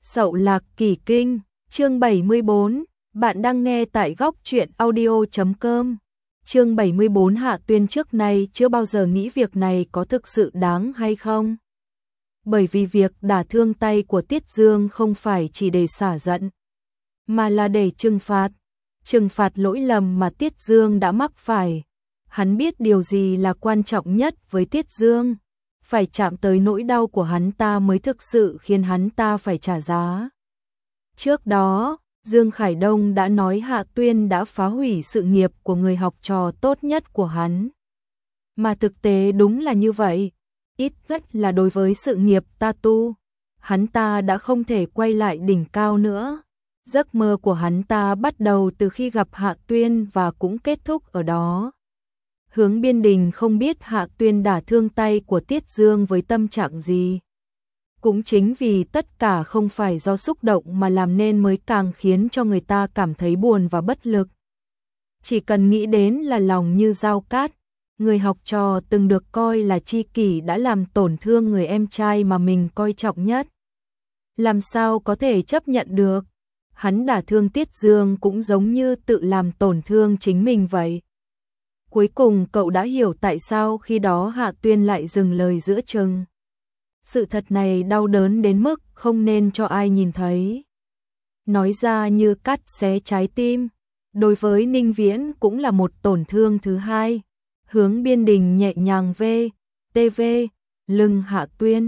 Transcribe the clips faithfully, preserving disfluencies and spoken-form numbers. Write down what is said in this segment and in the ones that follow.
Sậu Lạc Kỳ Kinh, chương bảy mươi bốn, bạn đang nghe tại góc truyện audio chấm com. Chương bảy mươi bốn Hạ Tuyên trước nay chưa bao giờ nghĩ việc này có thực sự đáng hay không. Bởi vì việc đả thương tay của Tiết Dương không phải chỉ để xả giận, mà là để trừng phạt, trừng phạt lỗi lầm mà Tiết Dương đã mắc phải. Hắn biết điều gì là quan trọng nhất với Tiết Dương, phải chạm tới nỗi đau của hắn ta mới thực sự khiến hắn ta phải trả giá. Trước đó, Dương Khải Đông đã nói Hạ Tuyên đã phá hủy sự nghiệp của người học trò tốt nhất của hắn. Mà thực tế đúng là như vậy, ít nhất là đối với sự nghiệp ta tu, hắn ta đã không thể quay lại đỉnh cao nữa. Giấc mơ của hắn ta bắt đầu từ khi gặp Hạ Tuyên và cũng kết thúc ở đó. Hướng Biên Đình không biết Hạ Tuyên đả thương tay của Tiết Dương với tâm trạng gì. Cũng chính vì tất cả không phải do xúc động mà làm nên mới càng khiến cho người ta cảm thấy buồn và bất lực. Chỉ cần nghĩ đến là lòng như dao cát, người học trò từng được coi là tri kỷ đã làm tổn thương người em trai mà mình coi trọng nhất. Làm sao có thể chấp nhận được? Hắn đả thương Tiết Dương cũng giống như tự làm tổn thương chính mình vậy. Cuối cùng cậu đã hiểu tại sao khi đó Hạ Tuyên lại dừng lời giữa chừng. Sự thật này đau đớn đến mức không nên cho ai nhìn thấy. Nói ra như cắt xé trái tim. Đối với Ninh Viễn cũng là một tổn thương thứ hai. Hướng Biên Đình nhẹ nhàng về, tê vê, lưng Hạ Tuyên.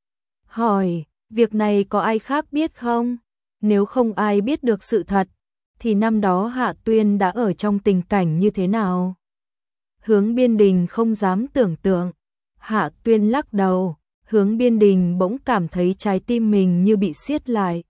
Hỏi, việc này có ai khác biết không? Nếu không ai biết được sự thật, thì năm đó Hạ Tuyên đã ở trong tình cảnh như thế nào? Hướng Biên Đình không dám tưởng tượng. Hạ Tuyên lắc đầu. Hướng Biên Đình bỗng cảm thấy trái tim mình như bị siết lại.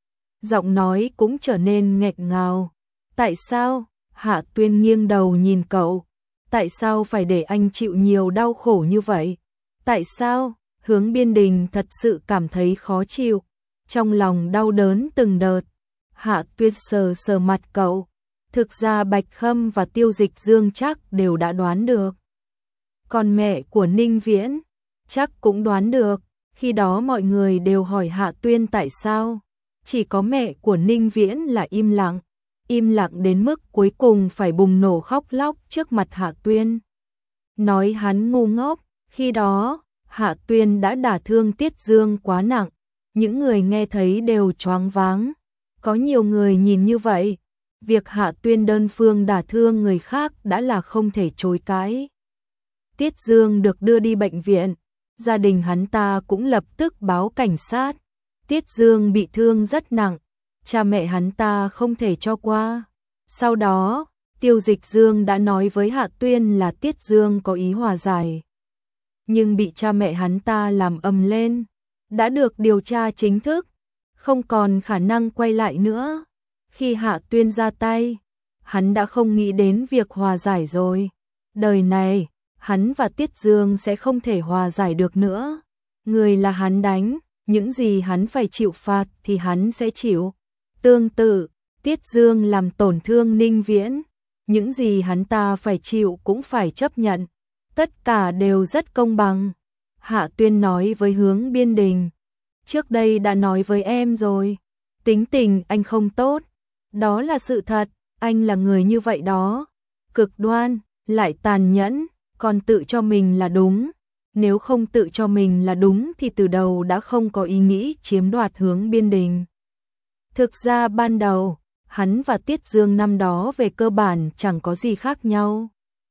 Giọng nói cũng trở nên nghẹn ngào. Tại sao? Hạ Tuyên nghiêng đầu nhìn cậu. Tại sao phải để anh chịu nhiều đau khổ như vậy? Tại sao? Hướng Biên Đình thật sự cảm thấy khó chịu. Trong lòng đau đớn từng đợt. Hạ Tuyên sờ sờ mặt cậu. Thực ra Bạch Khâm và Tiêu Dịch Dương chắc đều đã đoán được. Còn mẹ của Ninh Viễn chắc cũng đoán được. Khi đó mọi người đều hỏi Hạ Tuyên tại sao. Chỉ có mẹ của Ninh Viễn là im lặng. Im lặng đến mức cuối cùng phải bùng nổ khóc lóc trước mặt Hạ Tuyên. Nói hắn ngu ngốc. Khi đó, Hạ Tuyên đã đả thương Tiết Dương quá nặng. Những người nghe thấy đều choáng váng. Có nhiều người nhìn như vậy. Việc Hạ Tuyên đơn phương đả thương người khác đã là không thể chối cãi. Tiết Dương được đưa đi bệnh viện. Gia đình hắn ta cũng lập tức báo cảnh sát. Tiết Dương bị thương rất nặng. Cha mẹ hắn ta không thể cho qua. Sau đó, Tiêu Dịch Dương đã nói với Hạ Tuyên là Tiết Dương có ý hòa giải. Nhưng bị cha mẹ hắn ta làm ầm lên. Đã được điều tra chính thức. Không còn khả năng quay lại nữa. Khi Hạ Tuyên ra tay, hắn đã không nghĩ đến việc hòa giải rồi. Đời này, hắn và Tiết Dương sẽ không thể hòa giải được nữa. Người là hắn đánh, những gì hắn phải chịu phạt thì hắn sẽ chịu. Tương tự, Tiết Dương làm tổn thương Ninh Viễn, những gì hắn ta phải chịu cũng phải chấp nhận. Tất cả đều rất công bằng. Hạ Tuyên nói với Hướng Biên Đình. Trước đây đã nói với em rồi, tính tình anh không tốt. Đó là sự thật, anh là người như vậy đó. Cực đoan, lại tàn nhẫn, còn tự cho mình là đúng. Nếu không tự cho mình là đúng thì từ đầu đã không có ý nghĩ chiếm đoạt Hướng Biên Đình. Thực ra ban đầu, hắn và Tiết Dương năm đó về cơ bản chẳng có gì khác nhau.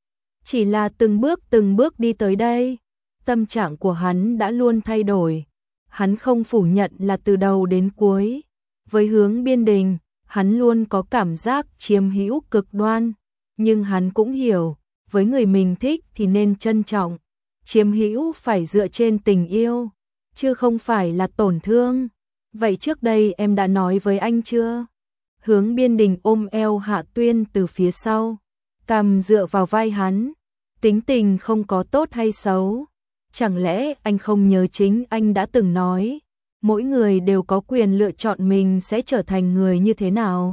Chỉ là từng bước từng bước đi tới đây, tâm trạng của hắn đã luôn thay đổi. Hắn không phủ nhận là từ đầu đến cuối. Với Hướng Biên Đình, hắn luôn có cảm giác chiếm hữu cực đoan. Nhưng hắn cũng hiểu, với người mình thích thì nên trân trọng. Chiếm hữu phải dựa trên tình yêu, chứ không phải là tổn thương. Vậy trước đây em đã nói với anh chưa? Hướng Biên Đình ôm eo Hạ Tuyên từ phía sau, cằm dựa vào vai hắn. Tính tình không có tốt hay xấu. Chẳng lẽ anh không nhớ chính anh đã từng nói, mỗi người đều có quyền lựa chọn mình sẽ trở thành người như thế nào?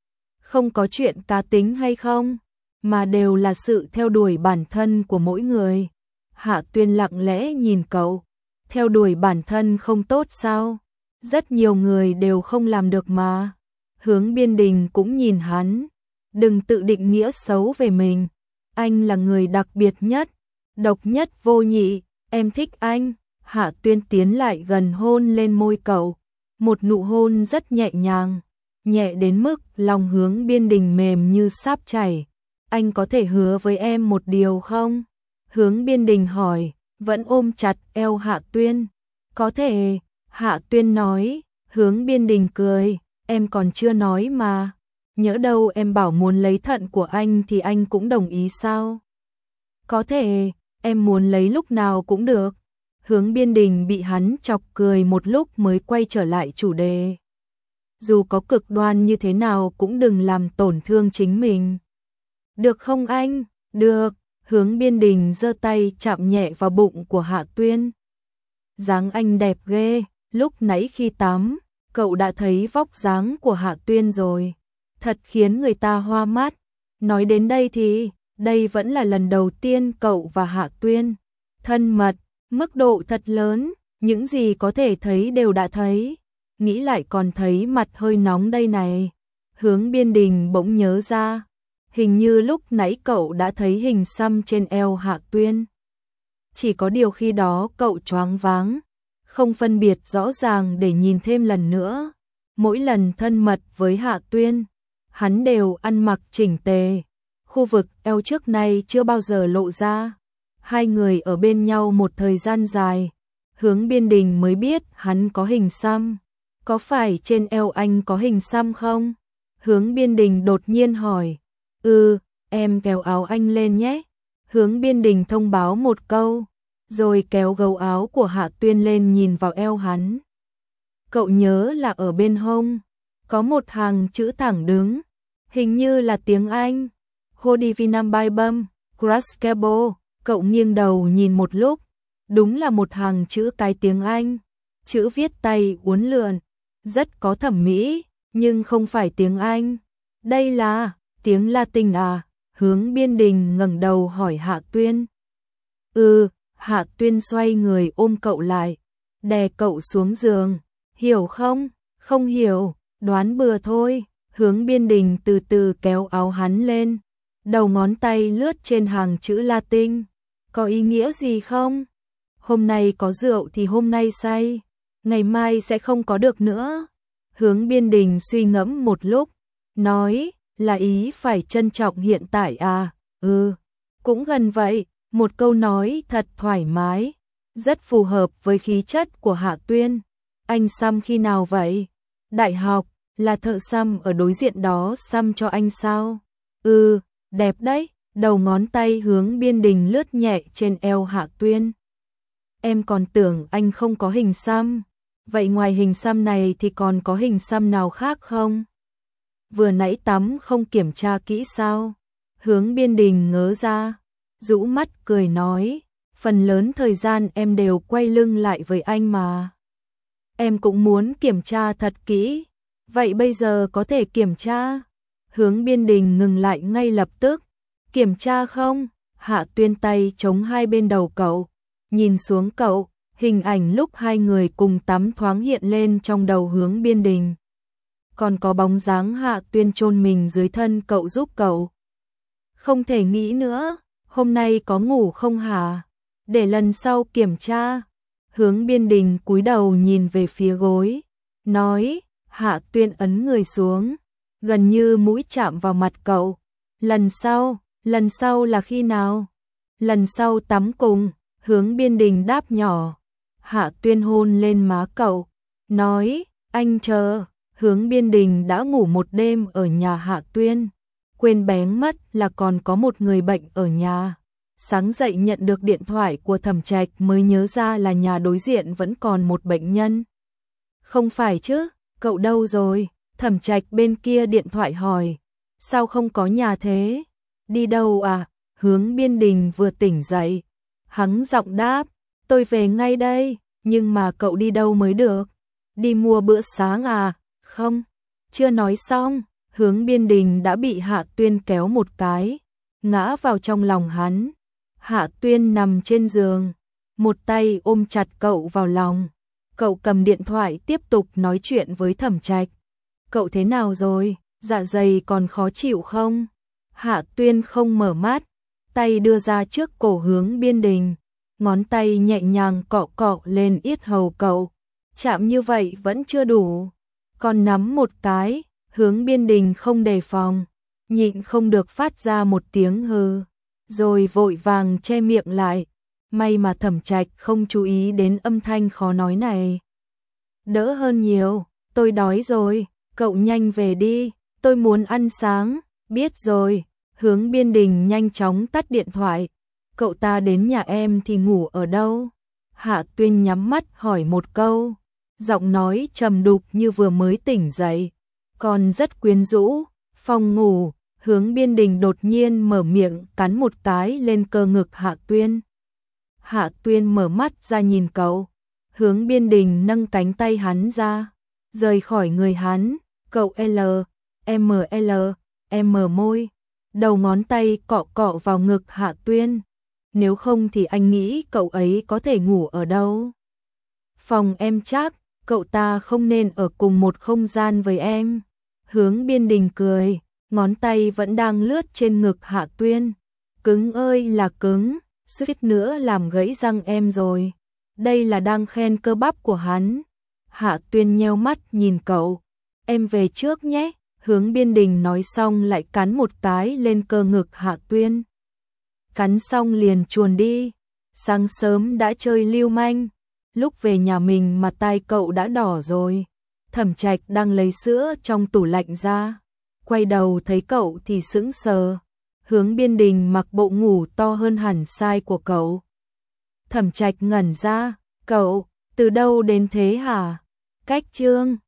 Không có chuyện cá tính hay không, mà đều là sự theo đuổi bản thân của mỗi người. Hạ Tuyên lặng lẽ nhìn cậu. Theo đuổi bản thân không tốt sao? Rất nhiều người đều không làm được mà. Hướng Biên Đình cũng nhìn hắn. Đừng tự định nghĩa xấu về mình. Anh là người đặc biệt nhất, độc nhất vô nhị, em thích anh. Hạ Tuyên tiến lại gần hôn lên môi cậu. Một nụ hôn rất nhẹ nhàng, nhẹ đến mức lòng Hướng Biên Đình mềm như sáp chảy. Anh có thể hứa với em một điều không? Hướng Biên Đình hỏi, vẫn ôm chặt eo Hạ Tuyên. Có thể, Hạ Tuyên nói. Hướng Biên Đình cười, em còn chưa nói mà. Nhỡ đâu em bảo muốn lấy thận của anh thì anh cũng đồng ý sao? Có thể, em muốn lấy lúc nào cũng được. Hướng Biên Đình bị hắn chọc cười một lúc mới quay trở lại chủ đề. Dù có cực đoan như thế nào cũng đừng làm tổn thương chính mình. Được không anh? Được. Hướng Biên Đình giơ tay chạm nhẹ vào bụng của Hạ Tuyên. Dáng anh đẹp ghê, lúc nãy khi tắm, cậu đã thấy vóc dáng của Hạ Tuyên rồi. Thật khiến người ta hoa mắt. Nói đến đây thì, đây vẫn là lần đầu tiên cậu và Hạ Tuyên thân mật, mức độ thật lớn, những gì có thể thấy đều đã thấy. Nghĩ lại còn thấy mặt hơi nóng đây này. Hướng Biên Đình bỗng nhớ ra, hình như lúc nãy cậu đã thấy hình xăm trên eo Hạ Tuyên. Chỉ có điều khi đó cậu choáng váng, không phân biệt rõ ràng để nhìn thêm lần nữa. Mỗi lần thân mật với Hạ Tuyên, hắn đều ăn mặc chỉnh tề. Khu vực eo trước nay chưa bao giờ lộ ra. Hai người ở bên nhau một thời gian dài, Hướng Biên Đình mới biết hắn có hình xăm. Có phải trên eo anh có hình xăm không? Hướng Biên Đình đột nhiên hỏi. Ừ, em kéo áo anh lên nhé. Hướng Biên Đình thông báo một câu, rồi kéo gấu áo của Hạ Tuyên lên nhìn vào eo hắn. Cậu nhớ là ở bên hông, có một hàng chữ thẳng đứng, hình như là tiếng Anh. Hodivinam Bibum, Craskebo. Cậu nghiêng đầu nhìn một lúc, đúng là một hàng chữ cái tiếng Anh. Chữ viết tay uốn lượn, rất có thẩm mỹ, nhưng không phải tiếng Anh. Đây là tiếng Latin à? Hướng Biên Đình ngẩng đầu hỏi Hạ Tuyên. Ừ, Hạ Tuyên xoay người ôm cậu lại, đè cậu xuống giường. Hiểu không? Không hiểu, đoán bừa thôi. Hướng Biên Đình từ từ kéo áo hắn lên, đầu ngón tay lướt trên hàng chữ Latin. Có ý nghĩa gì không? Hôm nay có rượu thì hôm nay say, ngày mai sẽ không có được nữa. Hướng Biên Đình suy ngẫm một lúc, nói, là ý phải trân trọng hiện tại à? Ừ, cũng gần vậy. Một câu nói thật thoải mái, rất phù hợp với khí chất của Hạ Tuyên. Anh xăm khi nào vậy? Đại học, là thợ xăm ở đối diện đó xăm cho anh sao? Ừ, đẹp đấy. Đầu ngón tay Hướng Biên Đình lướt nhẹ trên eo Hạ Tuyên. Em còn tưởng anh không có hình xăm. Vậy ngoài hình xăm này thì còn có hình xăm nào khác không? Vừa nãy tắm không kiểm tra kỹ sao? Hướng Biên Đình ngớ ra, rũ mắt cười nói, phần lớn thời gian em đều quay lưng lại với anh mà. Em cũng muốn kiểm tra thật kỹ. Vậy bây giờ có thể kiểm tra? Hướng Biên Đình ngừng lại ngay lập tức. Kiểm tra không? Hạ Tuyên tay chống hai bên đầu cậu, nhìn xuống cậu, hình ảnh lúc hai người cùng tắm thoáng hiện lên trong đầu Hướng Biên Đình. Còn có bóng dáng Hạ Tuyên chôn mình dưới thân cậu giúp cậu. Không thể nghĩ nữa, hôm nay có ngủ không hả? Để lần sau kiểm tra. Hướng Biên Đình cúi đầu nhìn về phía gối, nói. Hạ Tuyên ấn người xuống, gần như mũi chạm vào mặt cậu. Lần sau, lần sau là khi nào? Lần sau tắm cùng. Hướng Biên Đình đáp nhỏ. Hạ Tuyên hôn lên má cậu, nói, anh chờ. Hướng Biên Đình đã ngủ một đêm ở nhà Hạ Tuyên, quên bén mất là còn có một người bệnh ở nhà. Sáng dậy nhận được điện thoại của Thẩm Trạch mới nhớ ra là nhà đối diện vẫn còn một bệnh nhân. Không phải chứ, cậu đâu rồi? Thẩm Trạch bên kia điện thoại hỏi, sao không có nhà thế? Đi đâu à? Hướng Biên Đình vừa tỉnh dậy, hắng giọng đáp, tôi về ngay đây. Nhưng mà cậu đi đâu mới được? Đi mua bữa sáng à? Không, chưa nói xong, Hướng Biên Đình đã bị Hạ Tuyên kéo một cái, ngã vào trong lòng hắn. Hạ Tuyên nằm trên giường, một tay ôm chặt cậu vào lòng, Cậu cầm điện thoại tiếp tục nói chuyện với Thẩm Trạch. Cậu thế nào rồi, dạ dày còn khó chịu không? Hạ Tuyên không mở mắt, tay đưa ra trước cổ Hướng Biên Đình, ngón tay nhẹ nhàng cọ cọ lên yết hầu cậu. Chạm như vậy vẫn chưa đủ, còn nắm một cái. Hướng Biên Đình không đề phòng, nhịn không được phát ra một tiếng hừ, rồi vội vàng che miệng lại. May mà Thẩm Trạch không chú ý đến âm thanh khó nói này. Đỡ hơn nhiều, tôi đói rồi, cậu nhanh về đi, tôi muốn ăn sáng. Biết rồi. Hướng Biên Đình nhanh chóng tắt điện thoại. Cậu ta đến nhà em thì ngủ ở đâu? Hạ Tuyên nhắm mắt hỏi một câu, giọng nói trầm đục như vừa mới tỉnh dậy, còn rất quyến rũ. Phòng ngủ. Hướng Biên Đình đột nhiên mở miệng cắn một cái lên cơ ngực Hạ Tuyên. Hạ Tuyên mở mắt ra nhìn cậu. Hướng Biên Đình nâng cánh tay hắn ra, rời khỏi người hắn. Cậu L, M L, M môi, đầu ngón tay cọ cọ vào ngực Hạ Tuyên. Nếu không thì anh nghĩ cậu ấy có thể ngủ ở đâu? Phòng em chắc, cậu ta không nên ở cùng một không gian với em. Hướng Biên Đình cười, ngón tay vẫn đang lướt trên ngực Hạ Tuyên. Cứng ơi là cứng, suýt nữa làm gãy răng em rồi. Đây là đang khen cơ bắp của hắn. Hạ Tuyên nheo mắt nhìn cậu. Em về trước nhé. Hướng Biên Đình nói xong lại cắn một cái lên cơ ngực Hạ Tuyên. Cắn xong liền chuồn đi. Sáng sớm đã chơi lưu manh, lúc về nhà mình mà tai cậu đã đỏ rồi. Thẩm Trạch đang lấy sữa trong tủ lạnh ra, quay đầu thấy cậu thì sững sờ. Hướng Biên Đình mặc bộ ngủ to hơn hẳn size của cậu. Thẩm Trạch ngẩn ra, cậu, từ đâu đến thế hả? Cách trương.